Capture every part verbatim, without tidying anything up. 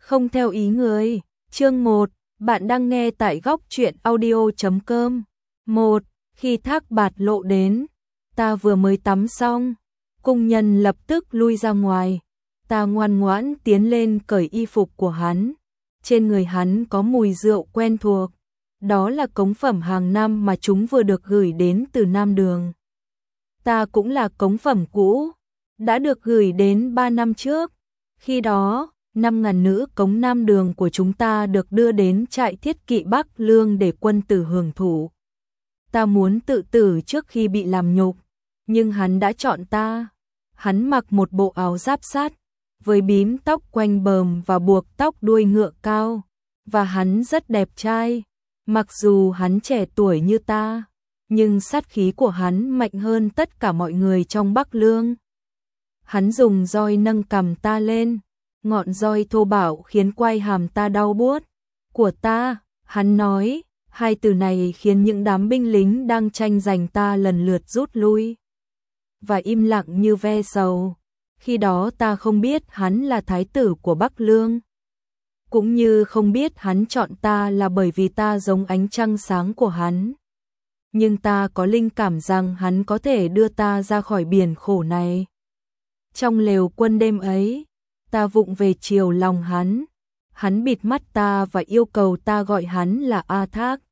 Không theo ý người. Chương một, bạn đang nghe tại góc truyện audio chấm com. một. Khi Thác Bạt Lộ đến, ta vừa mới tắm xong, cung nhân lập tức lui ra ngoài. Ta ngoan ngoãn tiến lên cởi y phục của hắn. Trên người hắn có mùi rượu quen thuộc. Đó là cống phẩm hàng năm mà chúng vừa được gửi đến từ Nam Đường. Ta cũng là cống phẩm cũ, đã được gửi đến ba năm trước. Khi đó, năm ngàn nữ cống Nam Đường của chúng ta được đưa đến trại Thiết Kỵ Bắc Lương để quân tử hưởng thụ. Ta muốn tự tử trước khi bị làm nhục, nhưng hắn đã chọn ta. Hắn mặc một bộ áo giáp sắt, với bím tóc quanh bờm và buộc tóc đuôi ngựa cao, và hắn rất đẹp trai. Mặc dù hắn trẻ tuổi như ta, nhưng sát khí của hắn mạnh hơn tất cả mọi người trong Bắc Lương. Hắn dùng roi nâng cằm ta lên, ngọn roi thô bạo khiến quai hàm ta đau buốt. Của ta, hắn nói, hai từ này khiến những đám binh lính đang tranh giành ta lần lượt rút lui và im lặng như ve sầu. Khi đó ta không biết hắn là thái tử của Bắc Lương, cũng như không biết hắn chọn ta là bởi vì ta giống ánh trăng sáng của hắn. Nhưng ta có linh cảm rằng hắn có thể đưa ta ra khỏi biển khổ này. Trong lều quân đêm ấy, ta vụng về chiều lòng hắn. Hắn bịt mắt ta và yêu cầu ta gọi hắn là A Thác.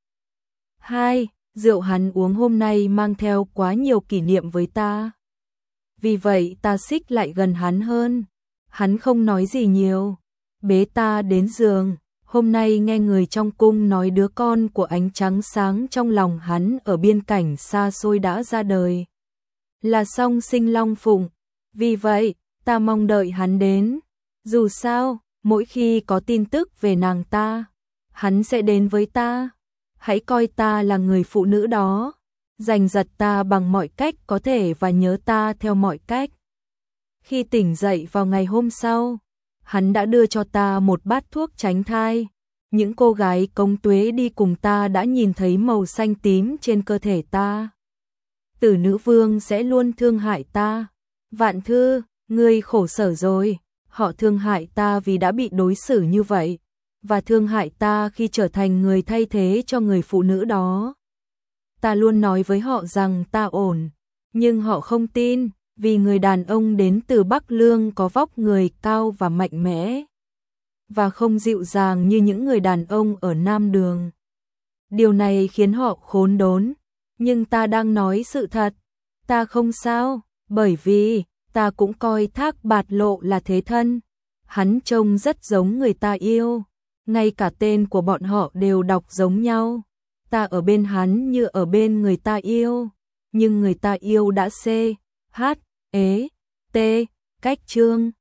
Hai, rượu hắn uống hôm nay mang theo quá nhiều kỷ niệm với ta. Vì vậy ta xích lại gần hắn hơn. Hắn không nói gì nhiều, bế ta đến giường. Hôm nay nghe người trong cung nói đứa con của ánh trắng sáng trong lòng hắn ở biên cảnh xa xôi đã ra đời, là Song Sinh Long Phụng. Vì vậy, ta mong đợi hắn đến. Dù sao, mỗi khi có tin tức về nàng ta, hắn sẽ đến với ta. Hãy coi ta là người phụ nữ đó, giành giật ta bằng mọi cách có thể và nhớ ta theo mọi cách. Khi tỉnh dậy vào ngày hôm sau, hắn đã đưa cho ta một bát thuốc tránh thai. Những cô gái Cống Tuế đi cùng ta đã nhìn thấy màu xanh tím trên cơ thể ta. Tử Nữ Vương sẽ luôn thương hại ta. Vạn Thư, ngươi khổ sở rồi. Họ thương hại ta vì đã bị đối xử như vậy, và thương hại ta khi trở thành người thay thế cho người phụ nữ đó. Ta luôn nói với họ rằng ta ổn, nhưng họ không tin, vì người đàn ông đến từ Bắc Lương có vóc người cao và mạnh mẽ, và không dịu dàng như những người đàn ông ở Nam Đường. Điều này khiến họ khốn đốn, nhưng ta đang nói sự thật. Ta không sao, bởi vì ta cũng coi Thác Bạt Lộ là thế thân. Hắn trông rất giống người ta yêu, ngay cả tên của bọn họ đều đọc giống nhau. Ta ở bên hắn như ở bên người ta yêu, nhưng người ta yêu đã C, H, E, T, cách chương.